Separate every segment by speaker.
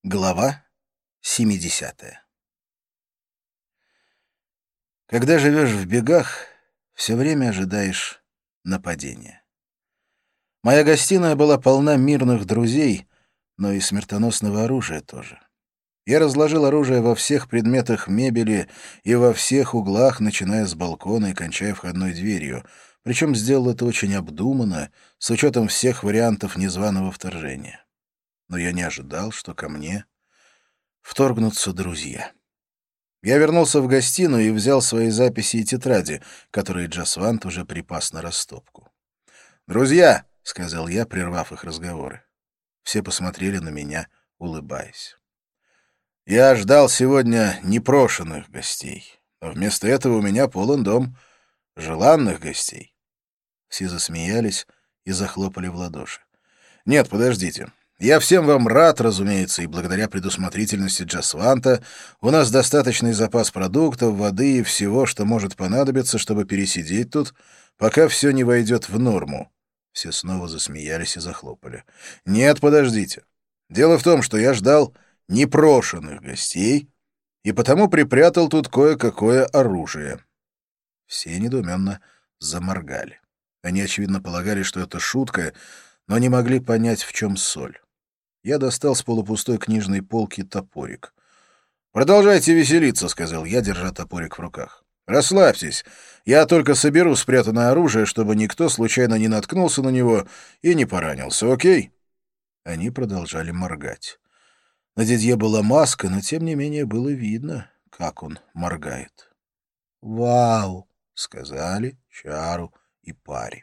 Speaker 1: Глава 70. Когда живешь в бегах, все время ожидаешь нападения. Моя гостиная была полна мирных друзей, но и смертоносного оружия тоже. Я разложил оружие во всех предметах мебели и во всех углах, начиная с балкона и кончая входной дверью, причем сделал это очень обдуманно, с учетом всех вариантов незваного вторжения. Но я не ожидал, что ко мне вторгнутся друзья. Я вернулся в гостиную и взял свои записи и тетради, которые Джасвант уже припас на растопку. «Друзья!» — сказал я, прервав их разговоры. Все посмотрели на меня, улыбаясь. «Я ждал сегодня непрошенных гостей, но вместо этого у меня полон дом желанных гостей». Все засмеялись и захлопали в ладоши. «Нет, подождите. Я всем вам рад, разумеется, и благодаря предусмотрительности Джасванта у нас достаточный запас продуктов, воды и всего, что может понадобиться, чтобы пересидеть тут, пока все не войдет в норму». Все снова засмеялись и захлопали. «Нет, подождите. Дело в том, что я ждал непрошенных гостей и потому припрятал тут кое-какое оружие». Все недоуменно заморгали. Они, очевидно, полагали, что это шутка, но не могли понять, в чем соль. Я достал с полупустой книжной полки топорик. «Продолжайте веселиться», — сказал я, держа топорик в руках. «Расслабьтесь. Я только соберу спрятанное оружие, чтобы никто случайно не наткнулся на него и не поранился, окей?» Они продолжали моргать. На дядье была маска, но тем не менее было видно, как он моргает. «Вау!» — сказали Чару и Пари.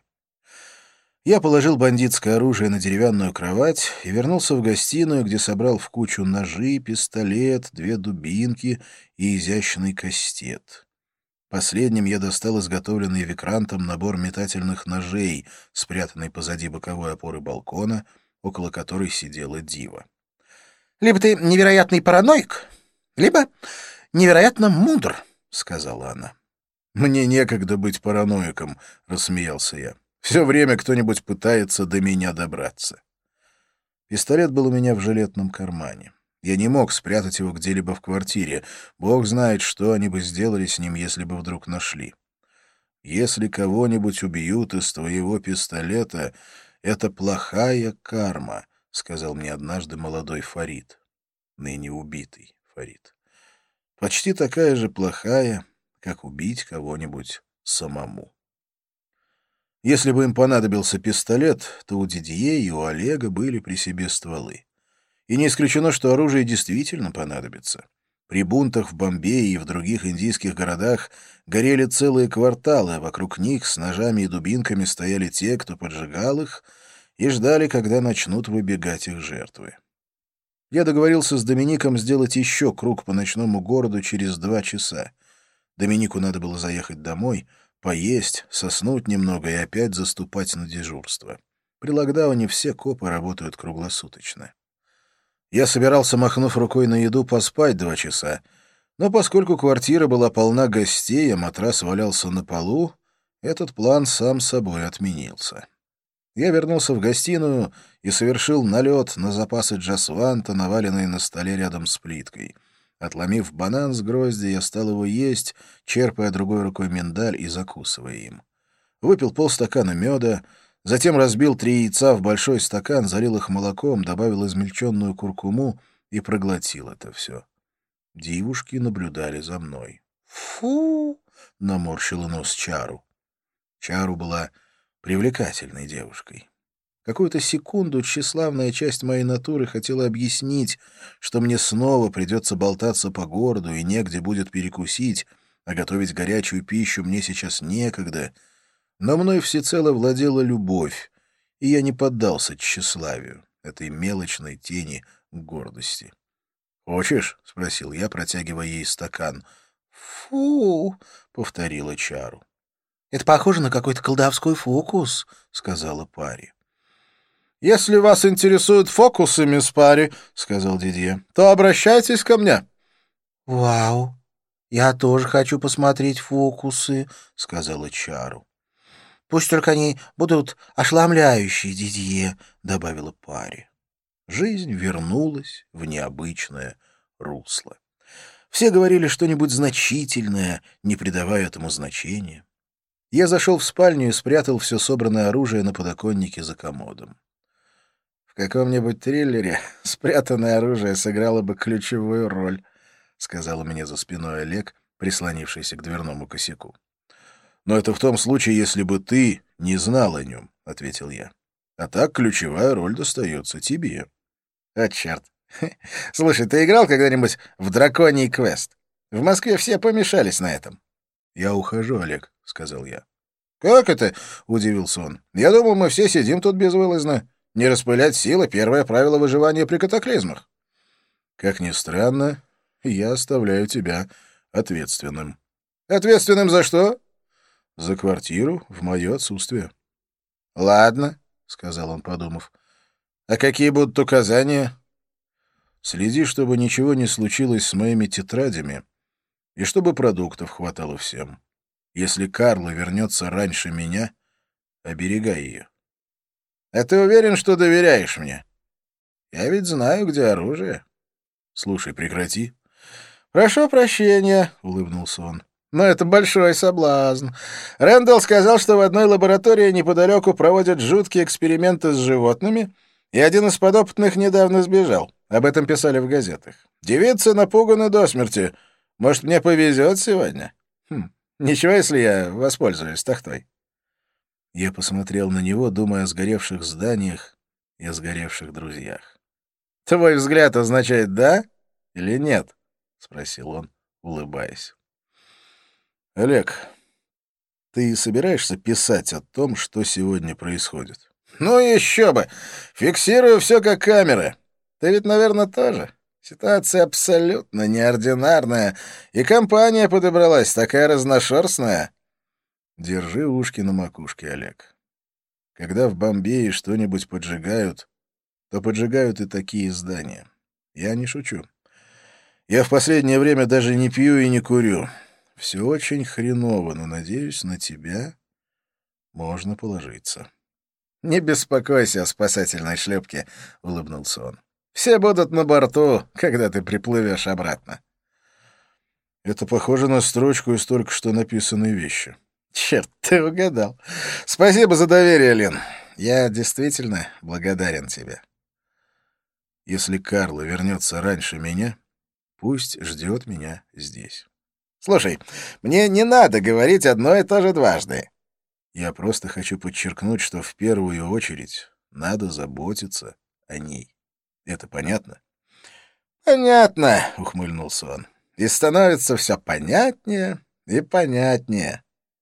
Speaker 1: Я положил бандитское оружие на деревянную кровать и вернулся в гостиную, где собрал в кучу ножи, пистолет, 2 дубинки и изящный кастет. Последним я достал изготовленный Викрантом набор метательных ножей, спрятанный позади боковой опоры балкона, около которой сидела Дива. «Либо ты невероятный параноик, либо невероятно мудр», — сказала она. «Мне некогда быть параноиком», — рассмеялся я. «Все время кто-нибудь пытается до меня добраться». Пистолет был у меня в жилетном кармане. Я не мог спрятать его где-либо в квартире. Бог знает, что они бы сделали с ним, если бы вдруг нашли. «Если кого-нибудь убьют из твоего пистолета, это плохая карма», — сказал мне однажды молодой Фарид, ныне убитый Фарид. «Почти такая же плохая, как убить кого-нибудь самому». Если бы им понадобился пистолет, то у Дидье и у Олега были при себе стволы. И не исключено, что оружие действительно понадобится. При бунтах в Бомбее и в других индийских городах горели целые кварталы, а вокруг них с ножами и дубинками стояли те, кто поджигал их, и ждали, когда начнут выбегать их жертвы. Я договорился с Домиником сделать еще круг по ночному городу через 2 часа. Доминику надо было заехать домой, поесть, соснуть немного и опять заступать на дежурство. При локдауне все копы работают круглосуточно. Я собирался, махнув рукой на еду, поспать 2 часа, но поскольку квартира была полна гостей, а матрас валялся на полу, этот план сам собой отменился. Я вернулся в гостиную и совершил налет на запасы Джасванта, наваленные на столе рядом с плиткой. Отломив банан с грозди, я стал его есть, черпая другой рукой миндаль и закусывая им. Выпил полстакана меда, затем разбил 3 яйца в большой стакан, залил их молоком, добавил измельченную куркуму и проглотил это все. Девушки наблюдали за мной. «Фу!» — наморщила нос Чару. Чару была привлекательной девушкой. Какую-то секунду тщеславная часть моей натуры хотела объяснить, что мне снова придется болтаться по городу и негде будет перекусить, а готовить горячую пищу мне сейчас некогда. Но мной всецело владела любовь, и я не поддался тщеславию, этой мелочной тени гордости. «Хочешь?» — спросил я, протягивая ей стакан. «Фу!» — повторила Чару. «Это похоже на какой-то колдовской фокус», — сказала Пари. «Если вас интересуют фокусы, мисс Пари, — сказал Дидье, — то обращайтесь ко мне». «Вау, я тоже хочу посмотреть фокусы», — сказала Чару. «Пусть только они будут ошеломляющие, Дидье», — добавила Пари. Жизнь вернулась в необычное русло. Все говорили что-нибудь значительное, не придавая этому значения. Я зашел в спальню и спрятал все собранное оружие на подоконнике за комодом. В каком-нибудь триллере спрятанное оружие сыграло бы ключевую роль, — сказал у меня за спиной Олег, прислонившийся к дверному косяку. — Но это в том случае, если бы ты не знал о нем, — ответил я. — А так ключевая роль достается тебе. — О, черт. Слушай, ты играл когда-нибудь в «Драконий квест»? В Москве все помешались на этом. — Я ухожу, Олег, — сказал я. — Как это? — удивился он. — Я думал, мы все сидим тут безвылазно. Не распылять силы — первое правило выживания при катаклизмах. — Как ни странно, я оставляю тебя ответственным. — Ответственным за что? — За квартиру в мое отсутствие. — Ладно, — сказал он, подумав. — А какие будут указания? — Следи, чтобы ничего не случилось с моими тетрадями и чтобы продуктов хватало всем. Если Карла вернется раньше меня, оберегай ее. — А ты уверен, что доверяешь мне? Я ведь знаю, где оружие. — Слушай, прекрати. — Прошу прощения, — улыбнулся он. — Но это большой соблазн. Рэндалл сказал, что в одной лаборатории неподалеку проводят жуткие эксперименты с животными, и один из подопытных недавно сбежал. Об этом писали в газетах. Девицы напуганы до смерти. Может, мне повезет сегодня? Ничего, если я воспользуюсь тахтой. Я посмотрел на него, думая о сгоревших зданиях и о сгоревших друзьях. — Твой взгляд означает «да» или «нет»? — спросил он, улыбаясь. — Олег, ты собираешься писать о том, что сегодня происходит? — Ну еще бы! Фиксирую все как камеры. Ты ведь, наверное, тоже. Ситуация абсолютно неординарная, и компания подобралась такая разношерстная. Держи ушки на макушке, Олег. Когда в Бомбее что-нибудь поджигают, то поджигают и такие здания. Я не шучу. Я в последнее время даже не пью и не курю. Все очень хреново, но, надеюсь, на тебя можно положиться. — Не беспокойся о спасательной шлюпке, — улыбнулся он. — Все будут на борту, когда ты приплывешь обратно. Это похоже на строчку из только что написанной вещи. — Черт, ты угадал. Спасибо за доверие, Лин. Я действительно благодарен тебе. Если Карла вернется раньше меня, пусть ждет меня здесь. Слушай, мне не надо говорить одно и то же дважды. Я просто хочу подчеркнуть, что в первую очередь надо заботиться о ней. Это понятно? — Понятно, — ухмыльнулся он. — И становится все понятнее и понятнее.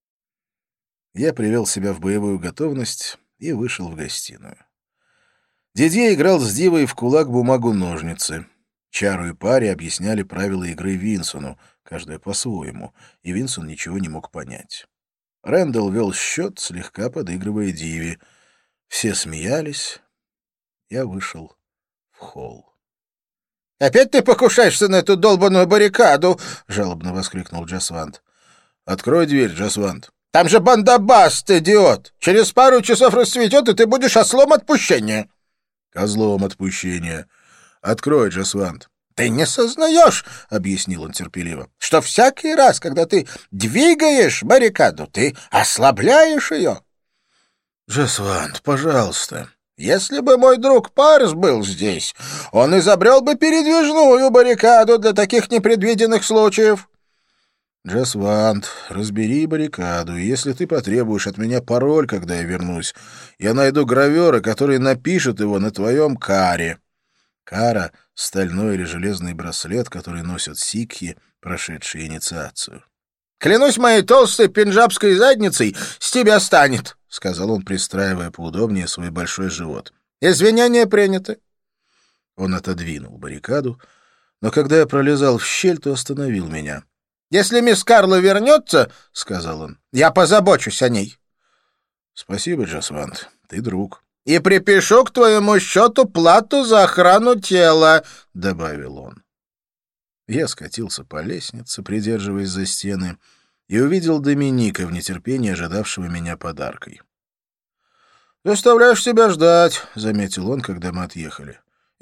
Speaker 1: Я привел себя в боевую готовность и вышел в гостиную. Дидье играл с Дивой в кулак-бумагу-ножницы. Чару и Паре объясняли правила игры Винсону, каждая по-своему, и Винсон ничего не мог понять. Рэндалл вел счет, слегка подыгрывая Диве. Все смеялись. Я вышел в холл. — Опять ты покушаешься на эту долбаную баррикаду? — жалобно воскликнул Джасвант. — Открой дверь, Джасвант. — Там же бандобаст, идиот! Через пару часов расцветет, и ты будешь ослом отпущения. — Козлом отпущения. Открой, Джасвант. — Ты не сознаешь, — объяснил он терпеливо, — что всякий раз, когда ты двигаешь баррикаду, ты ослабляешь ее. — Джасвант, пожалуйста. — Если бы мой друг Парс был здесь, он изобрел бы передвижную баррикаду для таких непредвиденных случаев. — Джасвант, разбери баррикаду, и если ты потребуешь от меня пароль, когда я вернусь, я найду гравера, который напишет его на твоем каре. Кара — стальной или железный браслет, который носят сикхи, прошедшие инициацию. — Клянусь моей толстой пенджабской задницей, с тебя станет, — сказал он, пристраивая поудобнее свой большой живот. — Извинения приняты. Он отодвинул баррикаду, но когда я пролезал в щель, то остановил меня. — Если мисс Карла вернется, — сказал он, — я позабочусь о ней. — Спасибо, Джасвант, ты друг. — И припишу к твоему счету плату за охрану тела, — добавил он. Я скатился по лестнице, придерживаясь за стены, и увидел Доминика в нетерпении, ожидавшего меня подаркой. — Заставляешь себя ждать, — заметил он, когда мы отъехали. —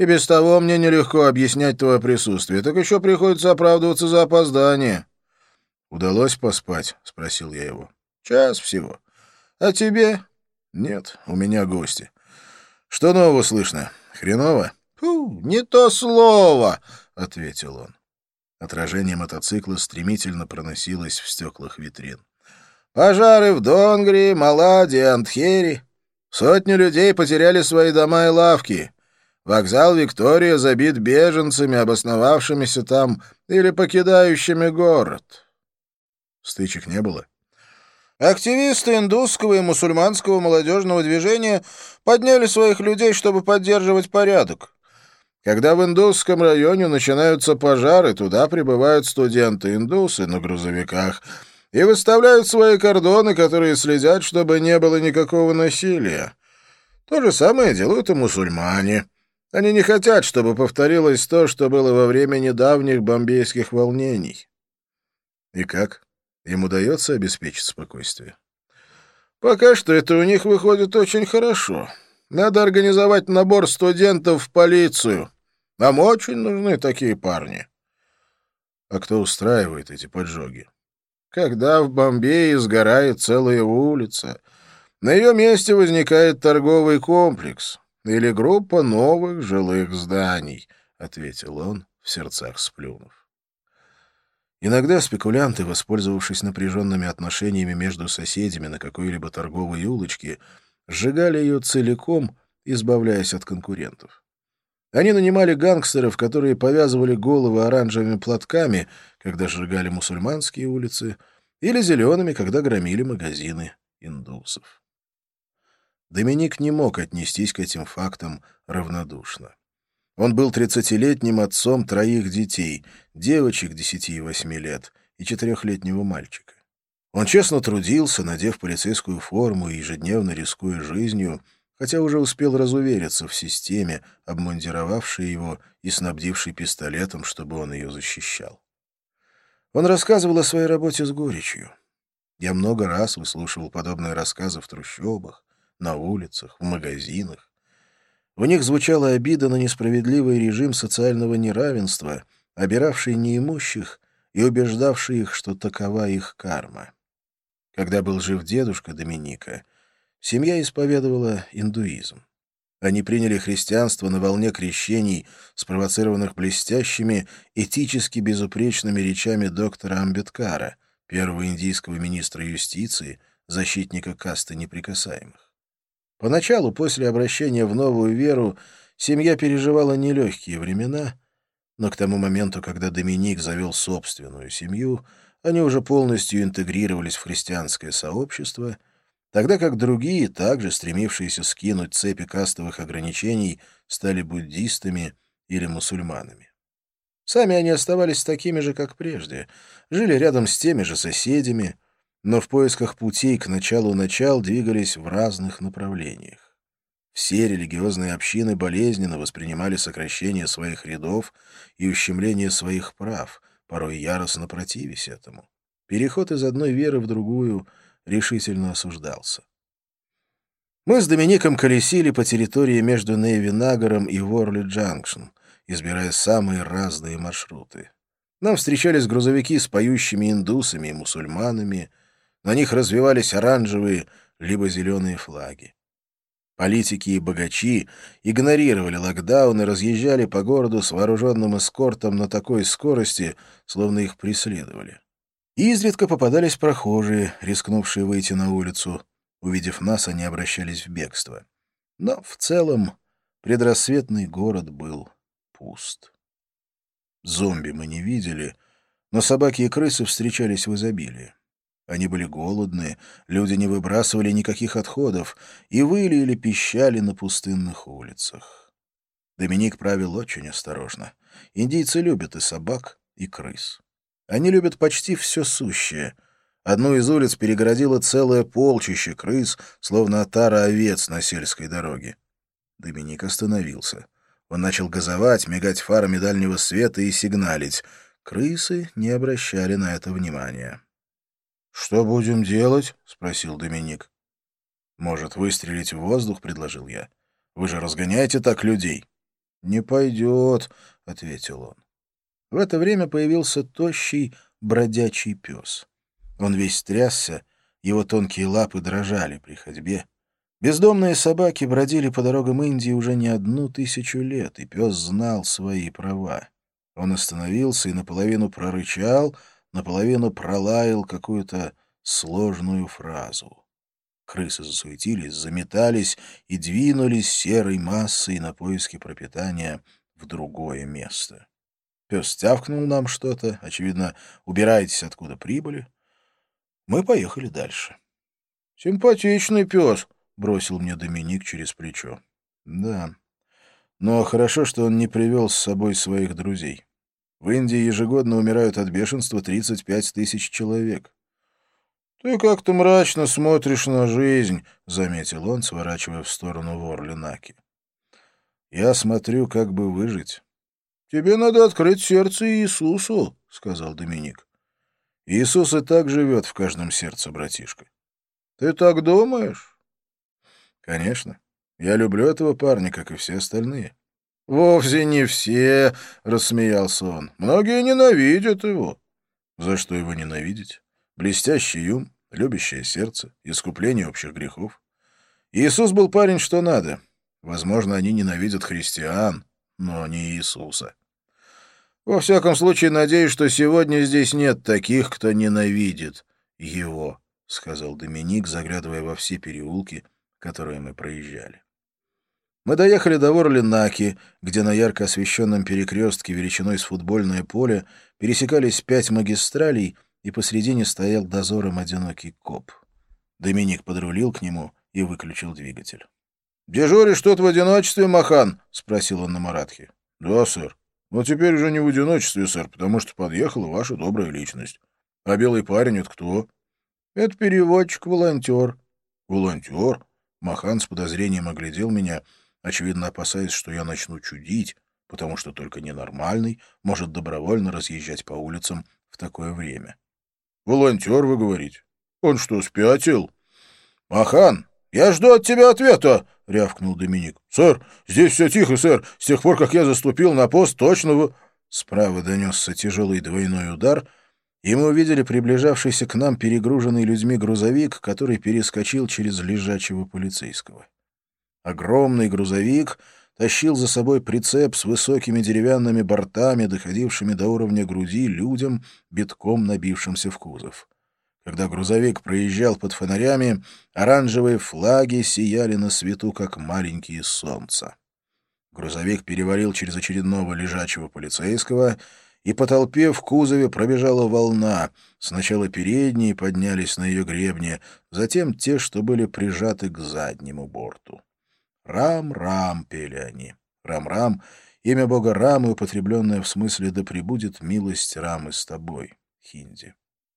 Speaker 1: И без того мне нелегко объяснять твое присутствие, так еще приходится оправдываться за опоздание». «Удалось поспать?» — спросил я его. «Час всего. А тебе?» «Нет, у меня гости. Что нового слышно? Хреново?» «Фу, не то слово!» — ответил он. Отражение мотоцикла стремительно проносилось в стеклах витрин. «Пожары в Донгрии, Маладе, Антхере. Сотни людей потеряли свои дома и лавки. Вокзал Виктория забит беженцами, обосновавшимися там или покидающими город». Стычек не было? Активисты индусского и мусульманского молодежного движения подняли своих людей, чтобы поддерживать порядок. Когда в индусском районе начинаются пожары, туда прибывают студенты-индусы на грузовиках и выставляют свои кордоны, которые следят, чтобы не было никакого насилия. То же самое делают и мусульмане. Они не хотят, чтобы повторилось то, что было во время недавних бомбейских волнений. И как? Им удается обеспечить спокойствие? Пока что это у них выходит очень хорошо. Надо организовать набор студентов в полицию. Нам очень нужны такие парни. А кто устраивает эти поджоги? Когда в Бомбее сгорает целая улица, на ее месте возникает торговый комплекс или группа новых жилых зданий, — ответил он, в сердцах сплюнув. Иногда спекулянты, воспользовавшись напряженными отношениями между соседями на какой-либо торговой улочке, сжигали ее целиком, избавляясь от конкурентов. Они нанимали гангстеров, которые повязывали головы оранжевыми платками, когда сжигали мусульманские улицы, или зелеными, когда громили магазины индусов. Доминик не мог отнестись к этим фактам равнодушно. Он был 30-летним отцом 3 детей, девочек 10 и 8 лет и 4-летнего мальчика. Он честно трудился, надев полицейскую форму и ежедневно рискуя жизнью, хотя уже успел разувериться в системе, обмундировавшей его и снабдившей пистолетом, чтобы он ее защищал. Он рассказывал о своей работе с горечью. Я много раз выслушивал подобные рассказы в трущобах, на улицах, в магазинах. В них звучала обида на несправедливый режим социального неравенства, обиравший неимущих и убеждавший их, что такова их карма. Когда был жив дедушка Доминика, семья исповедовала индуизм. Они приняли христианство на волне крещений, спровоцированных блестящими, этически безупречными речами доктора Амбедкара, первого индийского министра юстиции, защитника касты неприкасаемых. Поначалу, после обращения в новую веру, семья переживала нелегкие времена, но к тому моменту, когда Доминик завел собственную семью, они уже полностью интегрировались в христианское сообщество, тогда как другие, также стремившиеся скинуть цепи кастовых ограничений, стали буддистами или мусульманами. Сами они оставались такими же, как прежде, жили рядом с теми же соседями, но в поисках путей к началу начал двигались в разных направлениях. Все религиозные общины болезненно воспринимали сокращение своих рядов и ущемление своих прав, порой яростно противясь этому. Переход из одной веры в другую решительно осуждался. Мы с Домиником колесили по территории между Неви-Нагаром и Ворли-Джанкшн, избирая самые разные маршруты. Нам встречались грузовики с поющими индусами и мусульманами, на них развивались оранжевые либо зеленые флаги. Политики и богачи игнорировали локдаун и разъезжали по городу с вооруженным эскортом на такой скорости, словно их преследовали. Изредка попадались прохожие, рискнувшие выйти на улицу. Увидев нас, они обращались в бегство. Но в целом предрассветный город был пуст. Зомби мы не видели, но собаки и крысы встречались в изобилии. Они были голодные, люди не выбрасывали никаких отходов и выли или пищали на пустынных улицах. Доминик правил очень осторожно. Индийцы любят и собак, и крыс. Они любят почти все сущее. Одну из улиц перегородило целое полчище крыс, словно отара овец на сельской дороге. Доминик остановился. Он начал газовать, мигать фарами дальнего света и сигналить. Крысы не обращали на это внимания. «Что будем делать?» — спросил Доминик. «Может, выстрелить в воздух?» — предложил я. «Вы же разгоняете так людей». «Не пойдет», — ответил он. В это время появился тощий бродячий пес. Он весь трясся, его тонкие лапы дрожали при ходьбе. Бездомные собаки бродили по дорогам Индии уже не 1000 лет, и пес знал свои права. Он остановился и наполовину прорычал, наполовину пролаял какую-то сложную фразу. Крысы засуетились, заметались и двинулись серой массой на поиски пропитания в другое место. Пес тявкнул нам что-то, очевидно, убирайтесь, откуда прибыли. Мы поехали дальше. «Симпатичный пес», — бросил мне Доминик через плечо. «Да, но хорошо, что он не привел с собой своих друзей. В Индии ежегодно умирают от бешенства 35 000 человек». «Ты как-то мрачно смотришь на жизнь», — заметил он, сворачивая в сторону Ворли-Наки. «Я смотрю, как бы выжить». «Тебе надо открыть сердце Иисусу», — сказал Доминик. «Иисус и так живет в каждом сердце, братишка». «Ты так думаешь?» «Конечно. Я люблю этого парня, как и все остальные». «Вовсе не все», — рассмеялся он. «Многие ненавидят его». «За что его ненавидеть? Блестящий ум, любящее сердце, искупление общих грехов. Иисус был парень что надо. Возможно, они ненавидят христиан, но не Иисуса». «Во всяком случае, надеюсь, что сегодня здесь нет таких, кто ненавидит его», — сказал Доминик, заглядывая во все переулки, которые мы проезжали. Мы доехали до Ворли-Наки, где на ярко освещенном перекрестке величиной с футбольное поле пересекались 5 магистралей, и посредине стоял дозором одинокий коп. Доминик подрулил к нему и выключил двигатель. «Дежуришь тут в одиночестве, Махан?» — спросил он на маратхи. «Да, сэр. Но теперь уже не в одиночестве, сэр, потому что подъехала ваша добрая личность. А белый парень — это кто?» «Это переводчик-волонтер». «Волонтер?» Махан с подозрением оглядел меня, очевидно опасаясь, что я начну чудить, потому что только ненормальный может добровольно разъезжать по улицам в такое время. «Волонтер, вы говорите? Он что, спятил?» «Махан, я жду от тебя ответа!» — рявкнул Доминик. «Сэр, здесь все тихо, сэр. С тех пор, как я заступил на пост, точно вы...» Справа донесся тяжелый двойной удар, и мы увидели приближавшийся к нам перегруженный людьми грузовик, который перескочил через лежачего полицейского. Огромный грузовик тащил за собой прицеп с высокими деревянными бортами, доходившими до уровня груди людям, битком набившимся в кузов. Когда грузовик проезжал под фонарями, оранжевые флаги сияли на свету, как маленькие солнца. Грузовик перевалил через очередного лежачего полицейского, и по толпе в кузове пробежала волна. Сначала передние поднялись на ее гребне, затем те, что были прижаты к заднему борту. «Рам-рам» — пели они. «Рам-рам» — имя бога Рамы, употребленное в смысле «да пребудет милость Рамы с тобой» — хинди.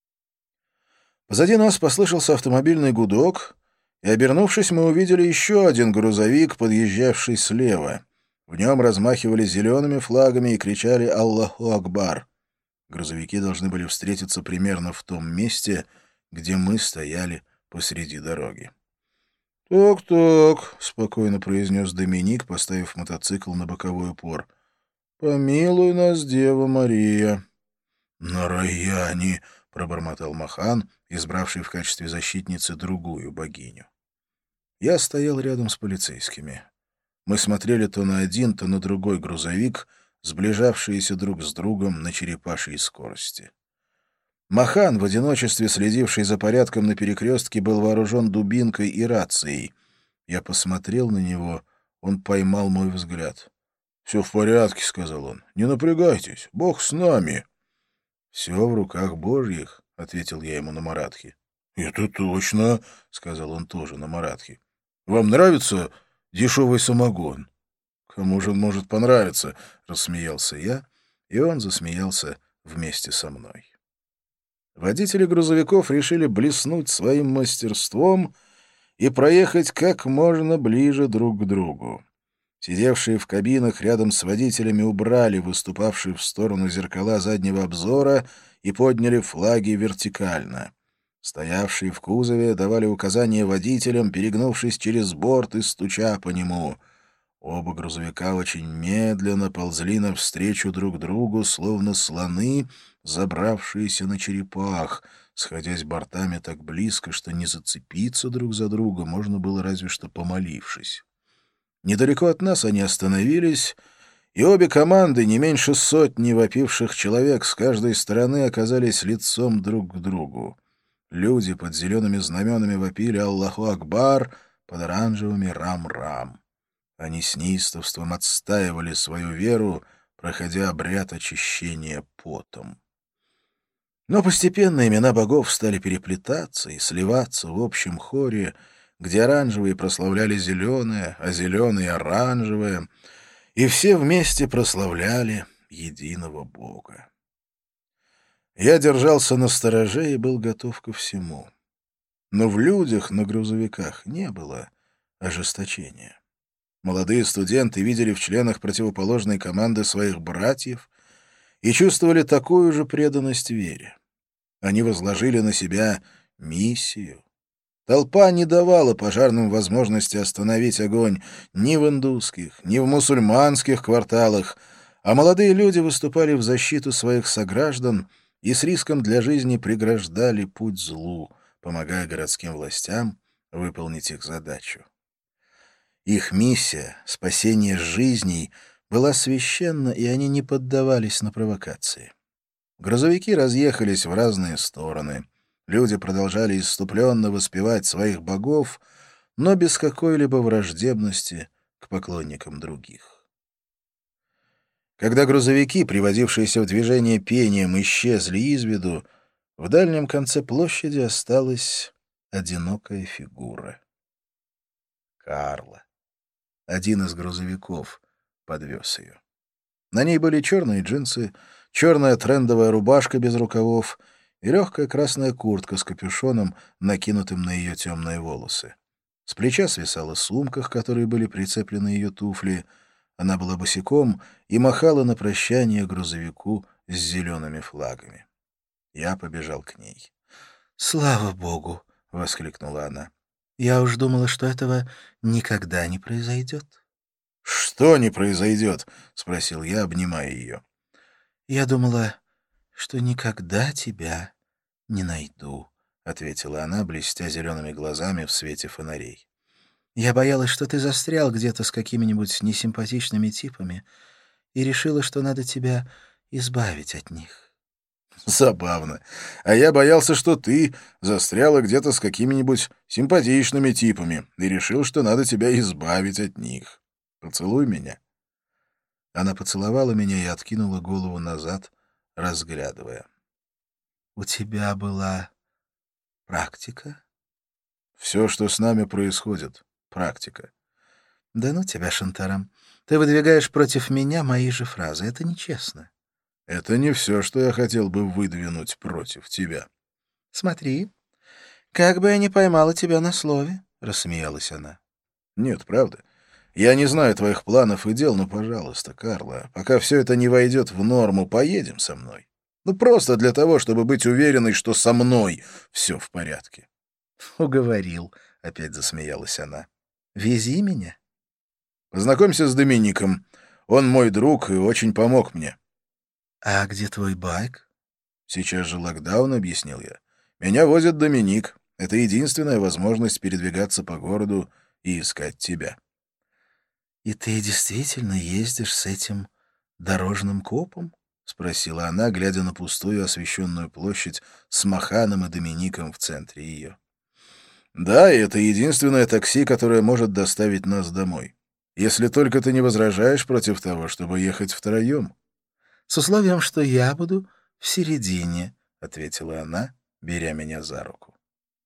Speaker 1: Позади нас послышался автомобильный гудок, и, обернувшись, мы увидели еще один грузовик, подъезжавший слева. В нем размахивали зелеными флагами и кричали «Аллаху Акбар». Грузовики должны были встретиться примерно в том месте, где мы стояли посреди дороги. «Так-так», — спокойно произнес Доминик, поставив мотоцикл на боковой упор. «Помилуй нас, Дева Мария». «Нараяни», — пробормотал Махан, избравший в качестве защитницы другую богиню. Я стоял рядом с полицейскими. Мы смотрели то на один, то на другой грузовик, сближавшиеся друг с другом на черепашьей скорости. Махан, в одиночестве следивший за порядком на перекрестке, был вооружен дубинкой и рацией. Я посмотрел на него, он поймал мой взгляд. «Все в порядке», — сказал он. «Не напрягайтесь, Бог с нами». «Все в руках Божьих», — ответил я ему на маратхи. «Это точно», — сказал он тоже на маратхи. «Вам нравится дешевый самогон?» «Кому же он может понравиться?» — рассмеялся я, и он засмеялся вместе со мной. Водители грузовиков решили блеснуть своим мастерством и проехать как можно ближе друг к другу. Сидевшие в кабинах рядом с водителями убрали выступавшие в сторону зеркала заднего обзора и подняли флаги вертикально. Стоявшие в кузове давали указания водителям, перегнувшись через борт и стуча по нему. Оба грузовика очень медленно ползли навстречу друг другу, словно слоны, забравшиеся на черепах, сходясь бортами так близко, что не зацепиться друг за друга можно было разве что помолившись. Недалеко от нас они остановились, и обе команды, не меньше сотни вопивших человек с каждой стороны, оказались лицом друг к другу. Люди под зелеными знаменами вопили «Аллаху Акбар», под оранжевыми «Рам-Рам». Они с неистовством отстаивали свою веру, проходя обряд очищения потом. Но постепенно имена богов стали переплетаться и сливаться в общем хоре, где оранжевые прославляли зеленое, а зеленые — оранжевое, и все вместе прославляли единого Бога. Я держался настороже и был готов ко всему. Но в людях на грузовиках не было ожесточения. Молодые студенты видели в членах противоположной команды своих братьев и чувствовали такую же преданность вере. Они возложили на себя миссию. Толпа не давала пожарным возможности остановить огонь ни в индусских, ни в мусульманских кварталах, а молодые люди выступали в защиту своих сограждан и с риском для жизни преграждали путь злу, помогая городским властям выполнить их задачу. Их миссия — спасение жизней — была священна, и они не поддавались на провокации. Грузовики разъехались в разные стороны. Люди продолжали исступленно воспевать своих богов, но без какой-либо враждебности к поклонникам других. Когда грузовики, приводившиеся в движение пением, исчезли из виду, в дальнем конце площади осталась одинокая фигура. Карла. Один из грузовиков подвез ее. На ней были черные джинсы, черная трендовая рубашка без рукавов и легкая красная куртка с капюшоном, накинутым на ее темные волосы. С плеча свисала сумка, к которой были прицеплены ее туфли. Она была босиком и махала на прощание грузовику с зелеными флагами. Я побежал к ней. «Слава Богу!» — воскликнула она. «Я уж думала, что этого никогда не произойдет». «Что не произойдет?» — спросил я, обнимая ее. «Я думала, что никогда тебя не найду», — ответила она, блестя зелеными глазами в свете фонарей. «Я боялась, что ты застрял где-то с какими-нибудь несимпатичными типами и решила, что надо тебя избавить от них». Забавно. А я боялся, что ты застряла где-то с какими-нибудь симпатичными типами и решил, что надо тебя избавить от них. Поцелуй меня. Она поцеловала меня и откинула голову назад, разглядывая. — У тебя была практика? — Все, что с нами происходит, практика. — Да ну тебя, Шантарам. Ты выдвигаешь против меня мои же фразы. Это нечестно. Это не все, что я хотел бы выдвинуть против тебя. — Смотри, как бы я не поймала тебя на слове, — рассмеялась она. — Нет, правда. Я не знаю твоих планов и дел, но, пожалуйста, Карла, пока все это не войдет в норму, поедем со мной. Ну, просто для того, чтобы быть уверенной, что со мной все в порядке. — Уговорил, — опять засмеялась она. — Вези меня. — Познакомься с Домиником. Он мой друг и очень помог мне. «А где твой байк?» «Сейчас же локдаун», — объяснил я. «Меня возит Доминик. Это единственная возможность передвигаться по городу и искать тебя». «И ты действительно ездишь с этим дорожным копом?» — спросила она, глядя на пустую освещенную площадь с Маханом и Домиником в центре ее. «Да, и это единственное такси, которое может доставить нас домой. Если только ты не возражаешь против того, чтобы ехать втроем». «С условием, что я буду в середине», — ответила она, беря меня за руку.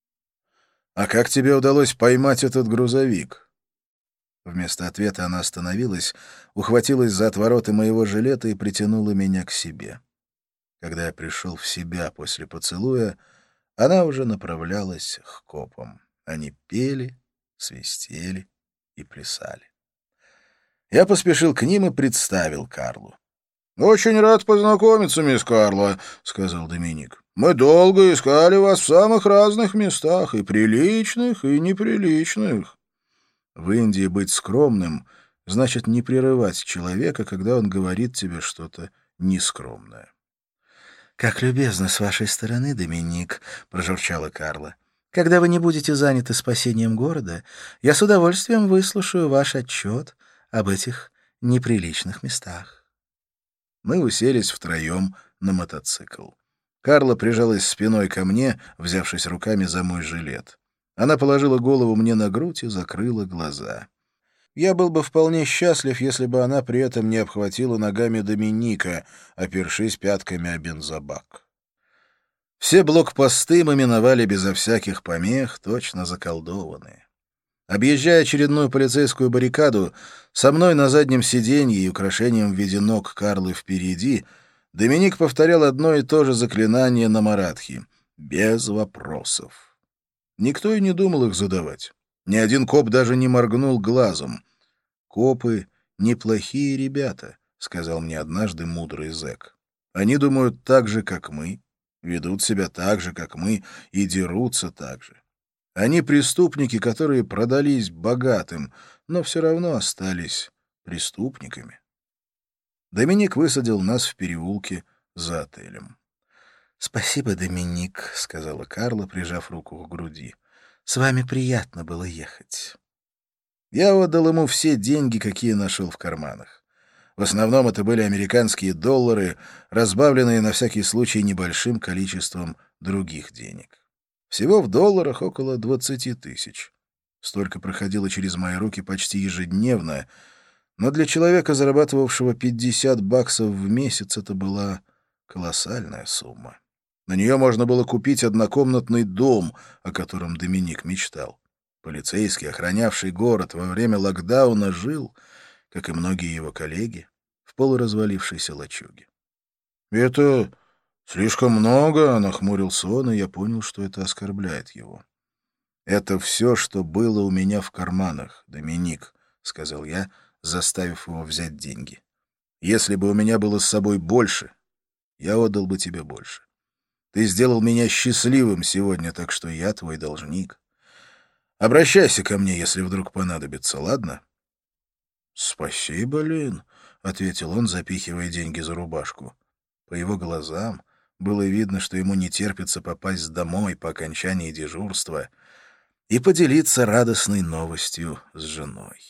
Speaker 1: «А как тебе удалось поймать этот грузовик?» Вместо ответа она остановилась, ухватилась за отвороты моего жилета и притянула меня к себе. Когда я пришел в себя после поцелуя, она уже направлялась к копам. Они пели, свистели и плясали. Я поспешил к ним и представил Карлу. «Очень рад познакомиться, мисс Карла», — сказал Доминик. «Мы долго искали вас в самых разных местах, и приличных, и неприличных». В Индии быть скромным значит не прерывать человека, когда он говорит тебе что-то нескромное.
Speaker 2: «Как любезно с вашей стороны, Доминик», — прожурчала Карла. «Когда вы не будете заняты спасением города, я с удовольствием выслушаю ваш отчет об этих неприличных местах».
Speaker 1: Мы уселись втроем на мотоцикл. Карла прижалась спиной ко мне, взявшись руками за мой жилет. Она положила голову мне на грудь и закрыла глаза. Я был бы вполне счастлив, если бы она при этом не обхватила ногами Доминика, опершись пятками о бензобак. Все блокпосты мы миновали безо всяких помех, точно заколдованные. Объезжая очередную полицейскую баррикаду, со мной на заднем сиденье и украшением в виде ног Карлы впереди, Доминик повторял одно и то же заклинание на маратхи — без вопросов. Никто и не думал их задавать. Ни один коп даже не моргнул глазом. «Копы — неплохие ребята», — сказал мне однажды мудрый зэк. «Они думают так же, как мы, ведут себя так же, как мы, и дерутся так же. Они преступники, которые продались богатым, но все равно остались преступниками». Доминик высадил нас в переулке за отелем.
Speaker 2: «Спасибо, Доминик», — сказала Карла, прижав руку к груди. «С вами приятно было ехать».
Speaker 1: Я отдал ему все деньги, какие нашел в карманах. В основном это были американские доллары, разбавленные на всякий случай небольшим количеством других денег. Всего в долларах около 20 тысяч. Столько проходило через мои руки почти ежедневно, но для человека, зарабатывавшего $50 в месяц, это была колоссальная сумма. На нее можно было купить однокомнатный дом, о котором Доминик мечтал. Полицейский, охранявший город во время локдауна, жил, как и многие его коллеги, в полуразвалившейся лачуге. «Это слишком много», — нахмурился он, и я понял, что это оскорбляет его. «Это все, что было у меня в карманах, Доминик», — сказал я, заставив его взять деньги. «Если бы у меня было с собой больше, я отдал бы тебе больше. Ты сделал меня счастливым сегодня, так что я твой должник. Обращайся ко мне, если вдруг понадобится, ладно?» «Спасибо, Лин», — ответил он, запихивая деньги за рубашку. По его глазам было видно, что ему не терпится попасть домой по окончании дежурства и поделиться радостной новостью с женой.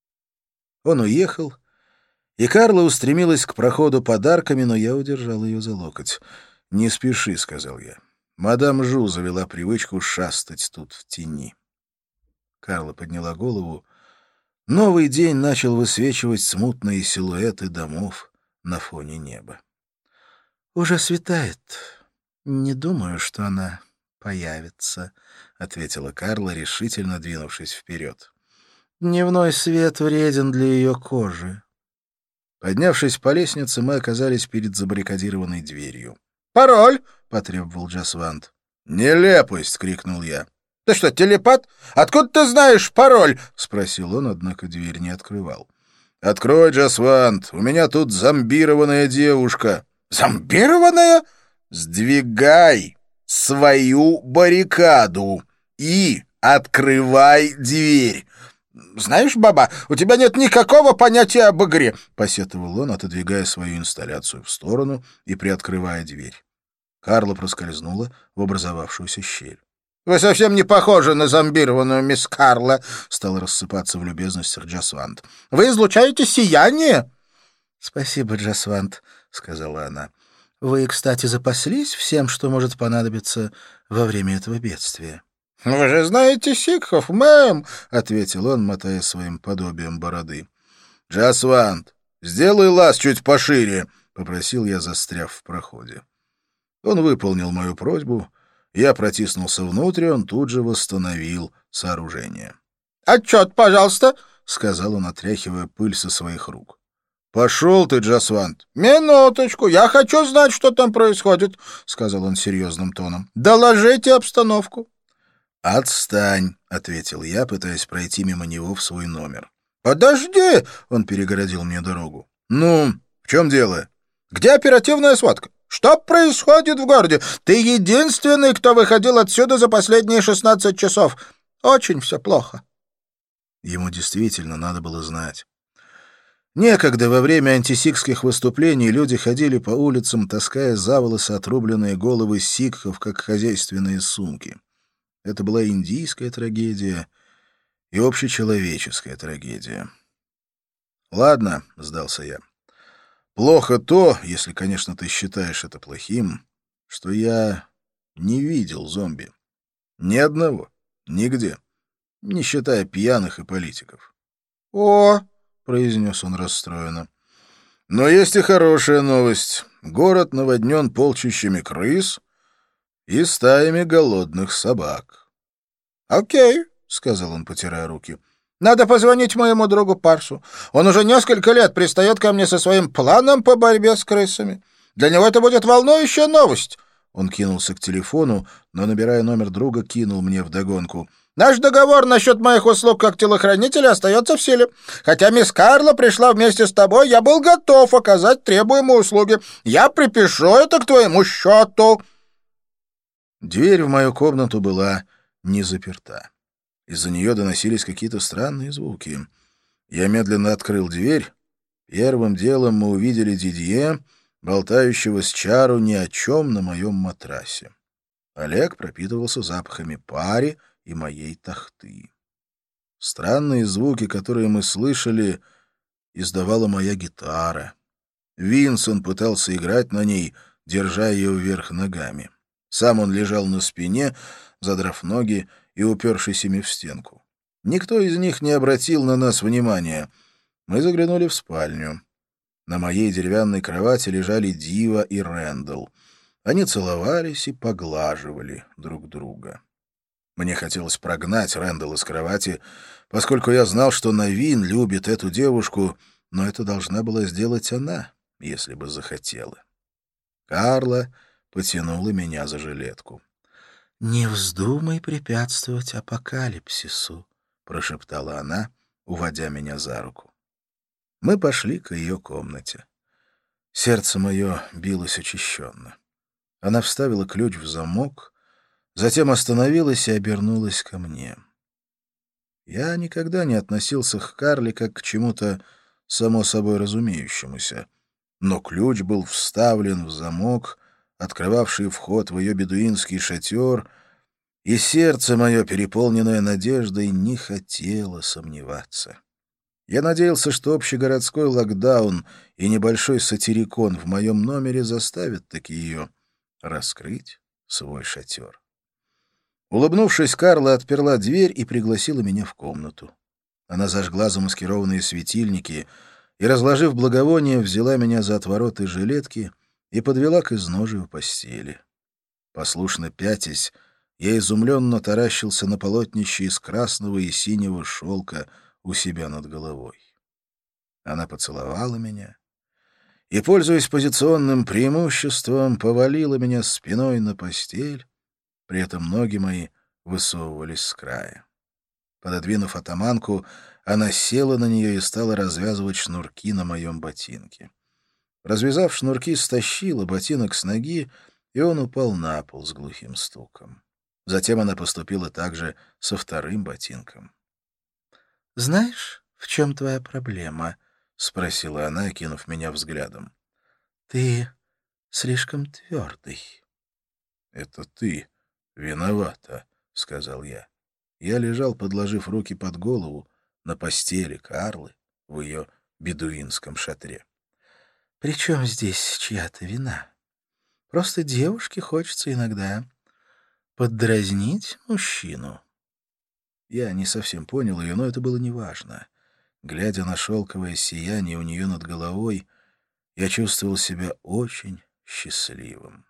Speaker 1: Он уехал, и Карла устремилась к проходу подарками, но я удержал ее за локоть. «Не спеши», — сказал я. «Мадам Жу завела привычку шастать тут в тени». Карла подняла голову. Новый день начал высвечивать смутные силуэты домов на фоне неба.
Speaker 2: «Уже светает. Не думаю, что она появится», — ответила Карла, решительно двинувшись вперед. «Дневной свет вреден для ее кожи».
Speaker 1: Поднявшись по лестнице, мы оказались перед забаррикадированной дверью.
Speaker 2: «Пароль!»
Speaker 1: — потребовал Джасвант. «Нелепость!» — крикнул я.
Speaker 2: «Ты что, телепат? Откуда ты знаешь пароль?»
Speaker 1: — спросил он, однако дверь не открывал. «Открой, Джасвант, у меня тут зомбированная девушка».
Speaker 2: «Зомбированная?»
Speaker 1: «Сдвигай свою баррикаду и открывай дверь».
Speaker 2: «Знаешь, баба, у тебя нет никакого понятия об игре»,
Speaker 1: — посетовал он, отодвигая свою инсталляцию в сторону и приоткрывая дверь. Карла проскользнула в образовавшуюся щель.
Speaker 2: «Вы совсем не похожи на зомбированную мисс Карла», — стал рассыпаться в любезностях Джасвант. «Вы излучаете сияние». «Спасибо, Джасвант», — сказала она. «Вы, кстати, запаслись всем, что может понадобиться во время этого бедствия?» «Вы же знаете сикхов, мэм», — ответил он, мотая своим подобием бороды.
Speaker 1: «Джасвант, сделай лаз чуть пошире», — попросил я, застряв в проходе. Он выполнил мою просьбу. Я протиснулся внутрь, он тут же восстановил сооружение.
Speaker 2: «Отчет, пожалуйста»,
Speaker 1: — сказал он, отряхивая пыль со своих рук. «Пошел ты, Джасвант!»
Speaker 2: «Минуточку, я хочу знать, что там происходит», — сказал он серьезным тоном. «Доложите обстановку».
Speaker 1: «Отстань», — ответил я, пытаясь пройти мимо него в свой номер.
Speaker 2: «Подожди!» —
Speaker 1: он перегородил мне дорогу. «Ну, в чем дело?»
Speaker 2: «Где оперативная сводка? Что происходит в городе? Ты единственный, кто выходил отсюда за последние 16 часов. Очень все плохо».
Speaker 1: Ему действительно надо было знать. Некогда во время антисикхских выступлений люди ходили по улицам, таская за волосы отрубленные головы сикхов, как хозяйственные сумки. Это была индийская трагедия и общечеловеческая трагедия. «Ладно», — сдался я. «Плохо то, если, конечно, ты считаешь это плохим, что я не видел зомби. Ни одного. Нигде. Не считая пьяных и политиков».
Speaker 2: «О!»
Speaker 1: — произнес он расстроенно. «Но есть и хорошая новость. Город наводнен полчищами крыс и стаями голодных собак».
Speaker 2: «Окей», — сказал он, потирая руки. «Надо позвонить моему другу Парсу. Он уже несколько лет пристает ко мне со своим планом по борьбе с крысами. Для него это будет волнующая новость».
Speaker 1: Он кинулся к телефону, но, набирая номер друга, кинул мне вдогонку.
Speaker 2: «Наш договор насчет моих услуг как телохранителя остается в силе. Хотя мисс Карла пришла вместе с тобой, я был готов оказать требуемые услуги. Я припишу это к твоему счету».
Speaker 1: Дверь в мою комнату была не заперта. Из-за нее доносились какие-то странные звуки. Я медленно открыл дверь. Первым делом мы увидели Дидье, болтающего с Чару ни о чем на моем матрасе. Олег пропитывался запахами пари и моей тахты. Странные звуки, которые мы слышали, издавала моя гитара. Винсон пытался играть на ней, держа ее вверх ногами. Сам он лежал на спине, задрав ноги и упершись ими в стенку. Никто из них не обратил на нас внимания. Мы заглянули в спальню. На моей деревянной кровати лежали Дива и Рэндалл. Они целовались и поглаживали друг друга. Мне хотелось прогнать Рэндалла с кровати, поскольку я знал, что Навин любит эту девушку, но это должна была сделать она, если бы захотела. Карла потянула меня за жилетку. «Не вздумай препятствовать апокалипсису», — прошептала она, уводя меня за руку. Мы пошли к ее комнате. Сердце мое билось учащенно. Она вставила ключ в замок, затем остановилась и обернулась ко мне. Я никогда не относился к Карле как к чему-то само собой разумеющемуся, но ключ был вставлен в замок, открывавший вход в ее бедуинский шатер, и сердце мое, переполненное надеждой, не хотело сомневаться. Я надеялся, что общегородской локдаун и небольшой сатирикон в моем номере заставят таки ее раскрыть свой шатер. Улыбнувшись, Карла отперла дверь и пригласила меня в комнату. Она зажгла замаскированные светильники и, разложив благовоние, взяла меня за отвороты жилетки и подвела к изножию постели. Послушно пятясь, я изумленно таращился на полотнище из красного и синего шелка у себя над головой. Она поцеловала меня и, пользуясь позиционным преимуществом, повалила меня спиной на постель, при этом ноги мои высовывались с края. Пододвинув атаманку, она села на нее и стала развязывать шнурки на моем ботинке. Развязав шнурки, стащила ботинок с ноги, и он упал на пол с глухим стуком. Затем она поступила так же со вторым ботинком. «Знаешь, в чем твоя проблема?» — спросила она, кинув меня взглядом. «Ты слишком твердый». «Это ты виновата», — сказал я. Я лежал, подложив руки под голову, на постели Карлы в ее бедуинском шатре. «При чем здесь чья-то вина? Просто девушке хочется иногда поддразнить мужчину». Я не совсем понял ее, но это было неважно. Глядя на шелковое сияние у нее над головой, я чувствовал себя очень счастливым.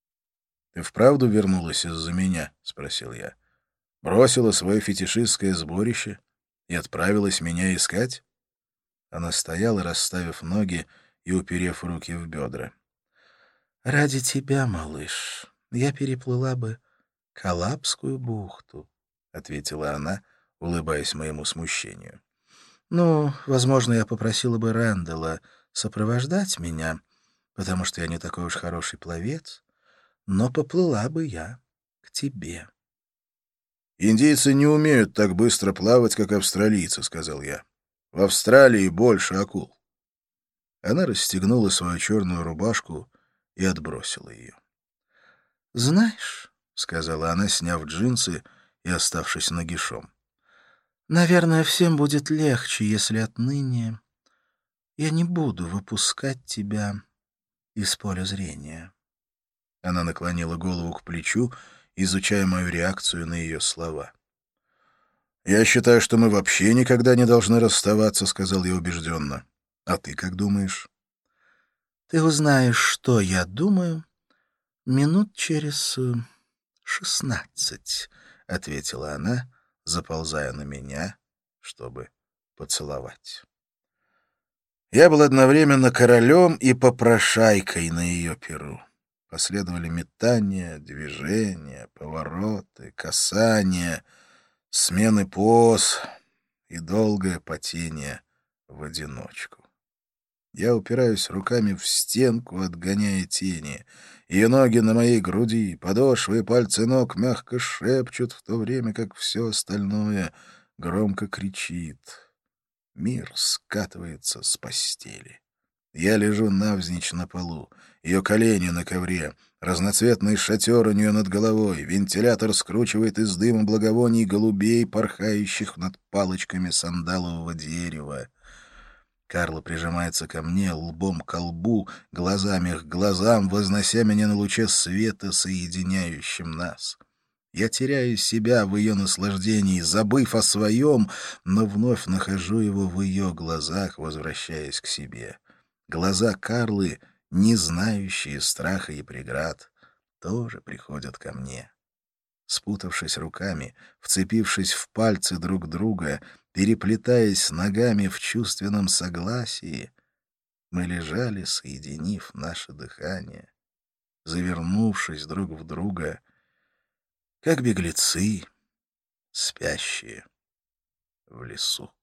Speaker 1: «Ты вправду вернулась из-за меня?» — спросил я. «Бросила свое фетишистское сборище и отправилась меня искать?» Она стояла, расставив ноги и уперев руки в бедра. «Ради тебя, малыш, я переплыла бы Калабскую бухту», — ответила она, улыбаясь моему смущению. «Ну, возможно, я попросила бы Рэндалла сопровождать меня, потому что я не такой уж хороший пловец, но поплыла бы я к тебе». «Индейцы не умеют так быстро плавать, как австралийцы», — сказал я. «В Австралии больше акул». Она расстегнула свою черную рубашку и отбросила ее.
Speaker 2: «Знаешь», — сказала она, сняв джинсы и оставшись нагишом, «наверное, всем будет легче, если отныне я не буду выпускать тебя из поля зрения».
Speaker 1: Она наклонила голову к плечу, изучая мою реакцию на ее слова. «Я считаю, что мы вообще никогда не должны расставаться», — сказал я убежденно. «А ты как думаешь?»
Speaker 2: «Ты узнаешь, что я думаю, минут через 16», — ответила она, заползая на меня, чтобы поцеловать.
Speaker 1: Я был одновременно королем и попрошайкой на ее перу. Последовали метания, движения, повороты, касания, смены поз и долгое потение в одиночку. Я упираюсь руками в стенку, отгоняя тени. Ее ноги на моей груди, подошвы и пальцы ног мягко шепчут, в то время как все остальное громко кричит. Мир скатывается с постели. Я лежу навзничь на полу, ее колени на ковре, разноцветный шатер у нее над головой, вентилятор скручивает из дыма благовоний голубей, порхающих над палочками сандалового дерева. Карла прижимается ко мне, лбом ко лбу, глазами к глазам, вознося меня на луче света, соединяющем нас. Я теряю себя в ее наслаждении, забыв о своем, но вновь нахожу его в ее глазах, возвращаясь к себе. Глаза Карлы, не знающие страха и преград, тоже приходят ко мне. Спутавшись руками, вцепившись в пальцы друг друга, переплетаясь ногами в чувственном согласии, мы лежали, соединив наше дыхание, завернувшись друг в друга, как беглецы, спящие в лесу.